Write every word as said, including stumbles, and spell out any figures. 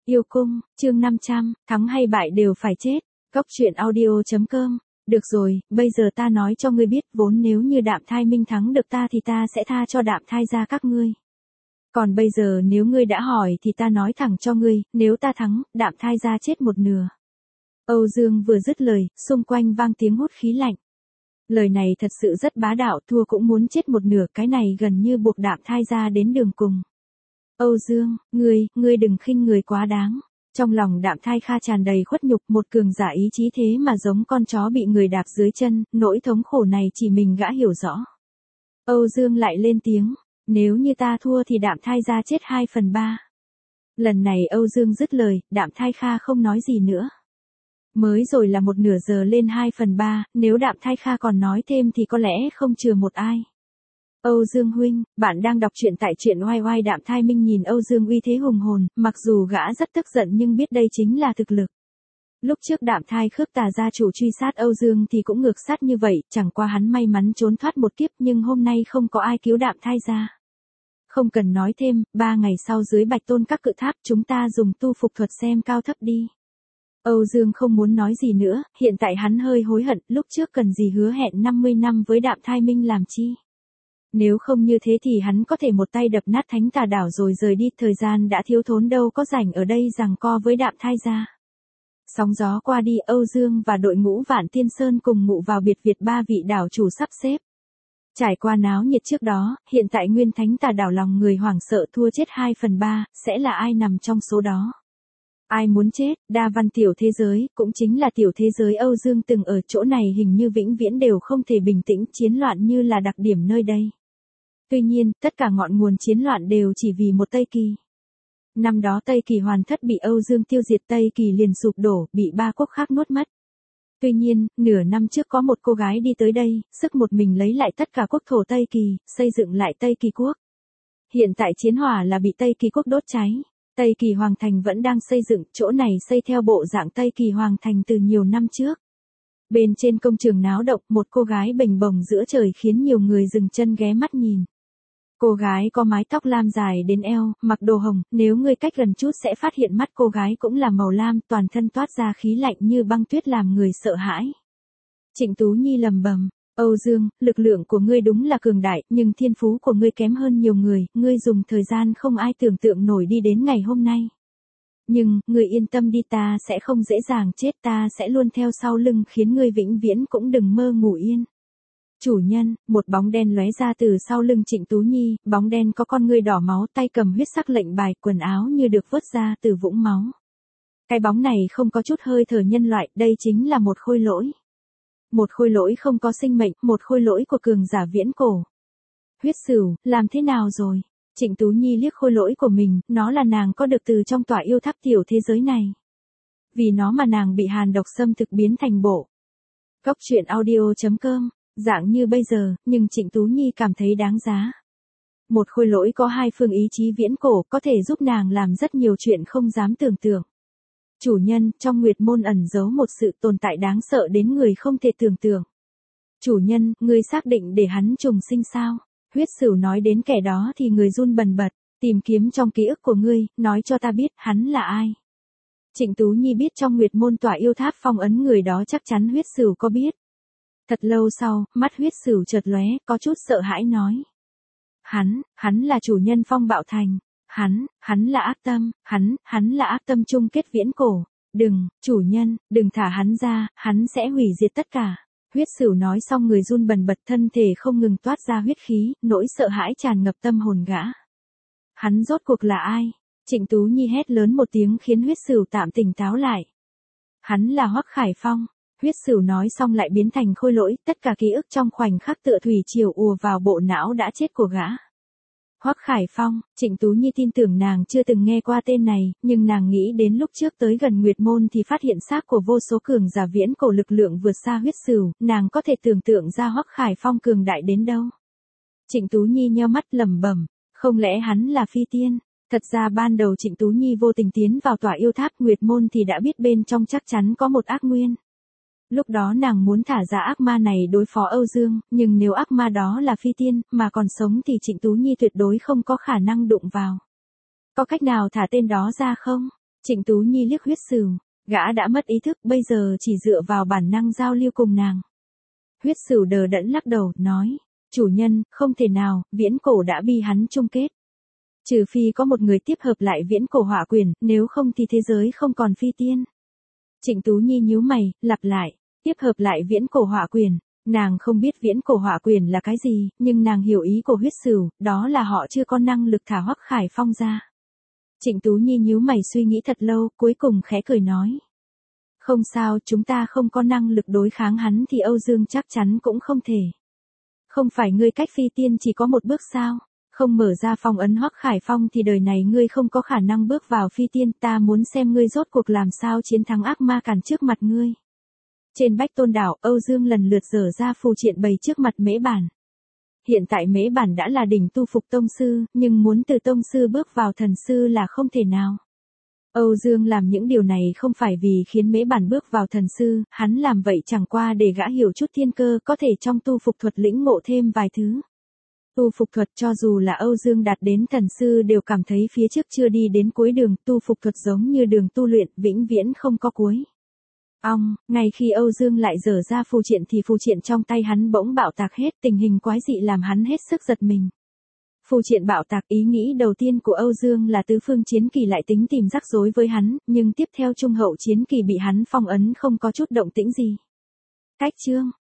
Yêu cung, chương năm trăm, thắng hay bại đều phải chết. Góc truyện audio chấm com. Được rồi, bây giờ ta nói cho ngươi biết, vốn nếu như Đạm Thai Minh thắng được ta thì ta sẽ tha cho Đạm Thai gia các ngươi. Còn bây giờ nếu ngươi đã hỏi thì ta nói thẳng cho ngươi, nếu ta thắng, Đạm Thai gia chết một nửa. Âu Dương vừa dứt lời, xung quanh vang tiếng hút khí lạnh. Lời này thật sự rất bá đạo, thua cũng muốn chết một nửa, cái này gần như buộc Đạm Thai gia đến đường cùng. Âu Dương, ngươi, ngươi đừng khinh người quá đáng. Trong lòng Đạm Thai Kha tràn đầy khuất nhục, một cường giả ý chí thế mà giống con chó bị người đạp dưới chân, nỗi thống khổ này chỉ mình gã hiểu rõ. Âu Dương lại lên tiếng, nếu như ta thua thì Đạm Thai gia chết hai phần ba. Lần này Âu Dương dứt lời, Đạm Thai Kha không nói gì nữa. Mới rồi là một nửa giờ lên hai phần ba, nếu Đạm Thai Kha còn nói thêm thì có lẽ không chừa một ai. Âu Dương huynh, bạn đang đọc truyện tại truyện oai oai. Đạm Thai Minh nhìn Âu Dương uy thế hùng hồn, mặc dù gã rất tức giận nhưng biết đây chính là thực lực. Lúc trước Đạm Thai Khước Tà gia chủ truy sát Âu Dương thì cũng ngược sát như vậy, chẳng qua hắn may mắn trốn thoát một kiếp, nhưng hôm nay không có ai cứu Đạm Thai gia. Không cần nói thêm, ba ngày sau dưới Bạch Tôn các cự tháp chúng ta dùng tu phục thuật xem cao thấp đi. Âu Dương không muốn nói gì nữa, hiện tại hắn hơi hối hận, lúc trước cần gì hứa hẹn năm mươi năm với Đạm Thai Minh làm chi. Nếu không như thế thì hắn có thể một tay đập nát Thánh Tà đảo rồi rời đi, thời gian đã thiếu thốn đâu có rảnh ở đây giằng co với Đạm Thai gia. Sóng gió qua đi, Âu Dương và đội ngũ Vạn Tiên Sơn cùng ngụ vào biệt viện ba vị đảo chủ sắp xếp. Trải qua náo nhiệt trước đó, hiện tại nguyên Thánh Tà đảo lòng người hoảng sợ thua chết hai phần ba, sẽ là ai nằm trong số đó? Ai muốn chết? Đa văn tiểu thế giới, cũng chính là tiểu thế giới Âu Dương từng ở, chỗ này hình như vĩnh viễn đều không thể bình tĩnh, chiến loạn như là đặc điểm nơi đây. Tuy nhiên, tất cả ngọn nguồn chiến loạn đều chỉ vì một Tây Kỳ. Năm đó Tây Kỳ hoàn thất bị Âu Dương tiêu diệt, Tây Kỳ liền sụp đổ, bị ba quốc khác nuốt mất. Tuy nhiên, nửa năm trước có một cô gái đi tới đây, sức một mình lấy lại tất cả quốc thổ Tây Kỳ, xây dựng lại Tây Kỳ quốc. Hiện tại chiến hỏa là bị Tây Kỳ quốc đốt cháy. Tây Kỳ Hoàng Thành vẫn đang xây dựng, chỗ này xây theo bộ dạng Tây Kỳ Hoàng Thành từ nhiều năm trước. Bên trên công trường náo động, một cô gái bềnh bồng giữa trời khiến nhiều người dừng chân ghé mắt nhìn. Cô gái có mái tóc lam dài đến eo, mặc đồ hồng, nếu người cách gần chút sẽ phát hiện mắt cô gái cũng là màu lam, toàn thân toát ra khí lạnh như băng tuyết làm người sợ hãi. Trịnh Tú Nhi lầm bầm, Âu Dương, lực lượng của ngươi đúng là cường đại, nhưng thiên phú của ngươi kém hơn nhiều người, ngươi dùng thời gian không ai tưởng tượng nổi đi đến ngày hôm nay. Nhưng, ngươi yên tâm đi, ta sẽ không dễ dàng chết, ta sẽ luôn theo sau lưng khiến ngươi vĩnh viễn cũng đừng mơ ngủ yên. Chủ nhân, một bóng đen lóe ra từ sau lưng Trịnh Tú Nhi, bóng đen có con ngươi đỏ máu, tay cầm huyết sắc lệnh bài, quần áo như được vớt ra từ vũng máu. Cái bóng này không có chút hơi thở nhân loại, đây chính là một khôi lỗi. Một khôi lỗi không có sinh mệnh, một khôi lỗi của cường giả viễn cổ. Huyết Sửu, làm thế nào rồi? Trịnh Tú Nhi liếc khôi lỗi của mình, nó là nàng có được từ trong tỏa yêu tháp tiểu thế giới này. Vì nó mà nàng bị hàn độc xâm thực biến thành bộ. Góc truyện audio chấm com, dạng như bây giờ, nhưng Trịnh Tú Nhi cảm thấy đáng giá. Một khôi lỗi có hai phương ý chí viễn cổ, có thể giúp nàng làm rất nhiều chuyện không dám tưởng tượng. Chủ nhân, trong Nguyệt Môn ẩn giấu một sự tồn tại đáng sợ đến người không thể tưởng tượng. Chủ nhân, ngươi xác định để hắn trùng sinh sao? Huyết Sửu nói đến kẻ đó thì người run bần bật, tìm kiếm trong ký ức của ngươi, nói cho ta biết hắn là ai. Trịnh Tú Nhi biết trong Nguyệt Môn tỏa yêu tháp phong ấn người đó chắc chắn Huyết Sửu có biết. Thật lâu sau, mắt Huyết Sửu chợt lóe, có chút sợ hãi nói. Hắn, hắn là chủ nhân Phong Bạo Thành. Hắn, hắn là ác tâm, hắn, hắn là ác tâm chung kết viễn cổ. Đừng, chủ nhân, đừng thả hắn ra, hắn sẽ hủy diệt tất cả. Huyết Sửu nói xong người run bần bật, thân thể không ngừng toát ra huyết khí, nỗi sợ hãi tràn ngập tâm hồn gã. Hắn rốt cuộc là ai? Trịnh Tú Nhi hét lớn một tiếng khiến Huyết Sửu tạm tỉnh táo lại. Hắn là Hoắc Khải Phong. Huyết Sửu nói xong lại biến thành khôi lỗi, tất cả ký ức trong khoảnh khắc tựa thủy triều ùa vào bộ não đã chết của gã. Hoắc Khải Phong, Trịnh Tú Nhi tin tưởng nàng chưa từng nghe qua tên này, nhưng nàng nghĩ đến lúc trước tới gần Nguyệt Môn thì phát hiện xác của vô số cường giả viễn cổ lực lượng vượt xa Huyết Sửu, nàng có thể tưởng tượng ra Hoắc Khải Phong cường đại đến đâu. Trịnh Tú Nhi nheo mắt lẩm bẩm, không lẽ hắn là phi tiên? Thật ra ban đầu Trịnh Tú Nhi vô tình tiến vào tỏa yêu tháp Nguyệt Môn thì đã biết bên trong chắc chắn có một ác nguyên. Lúc đó nàng muốn thả ra ác ma này đối phó Âu Dương, nhưng nếu ác ma đó là phi tiên, mà còn sống thì Trịnh Tú Nhi tuyệt đối không có khả năng đụng vào. Có cách nào thả tên đó ra không? Trịnh Tú Nhi liếc Huyết Sửu, gã đã mất ý thức, bây giờ chỉ dựa vào bản năng giao lưu cùng nàng. Huyết Sửu đờ đẫn lắc đầu, nói, chủ nhân, không thể nào, viễn cổ đã bi hắn chung kết. Trừ phi có một người tiếp hợp lại viễn cổ hỏa quyền, nếu không thì thế giới không còn phi tiên. Trịnh Tú Nhi nhíu mày, lặp lại, tiếp hợp lại viễn cổ hỏa quyền. Nàng không biết viễn cổ hỏa quyền là cái gì, nhưng nàng hiểu ý của Huyết Sửu, đó là họ chưa có năng lực thả Hoắc Khải Phong ra. Trịnh Tú Nhi nhíu mày suy nghĩ thật lâu, cuối cùng khẽ cười nói. Không sao, chúng ta không có năng lực đối kháng hắn thì Âu Dương chắc chắn cũng không thể. Không phải ngươi cách phi tiên chỉ có một bước sao? Không mở ra phong ấn Hoắc Khải Phong thì đời này ngươi không có khả năng bước vào phi tiên, ta muốn xem ngươi rốt cuộc làm sao chiến thắng ác ma cản trước mặt ngươi. Trên Bách Tôn đảo, Âu Dương lần lượt dở ra phù triện bày trước mặt Mễ Bản. Hiện tại Mễ Bản đã là đỉnh tu phục tông sư, nhưng muốn từ tông sư bước vào thần sư là không thể nào. Âu Dương làm những điều này không phải vì khiến Mễ Bản bước vào thần sư, hắn làm vậy chẳng qua để gã hiểu chút thiên cơ, có thể trong tu phục thuật lĩnh ngộ thêm vài thứ. Tu phục thuật cho dù là Âu Dương đạt đến thần sư đều cảm thấy phía trước chưa đi đến cuối đường, tu phục thuật giống như đường tu luyện, vĩnh viễn không có cuối. Ong, ngay khi Âu Dương lại dở ra phù triện thì phù triện trong tay hắn bỗng bạo tạc hết, tình hình quái dị làm hắn hết sức giật mình. Phù triện bạo tạc, ý nghĩ đầu tiên của Âu Dương là tứ phương chiến kỳ lại tính tìm rắc rối với hắn, nhưng tiếp theo trung hậu chiến kỳ bị hắn phong ấn không có chút động tĩnh gì. Cách chương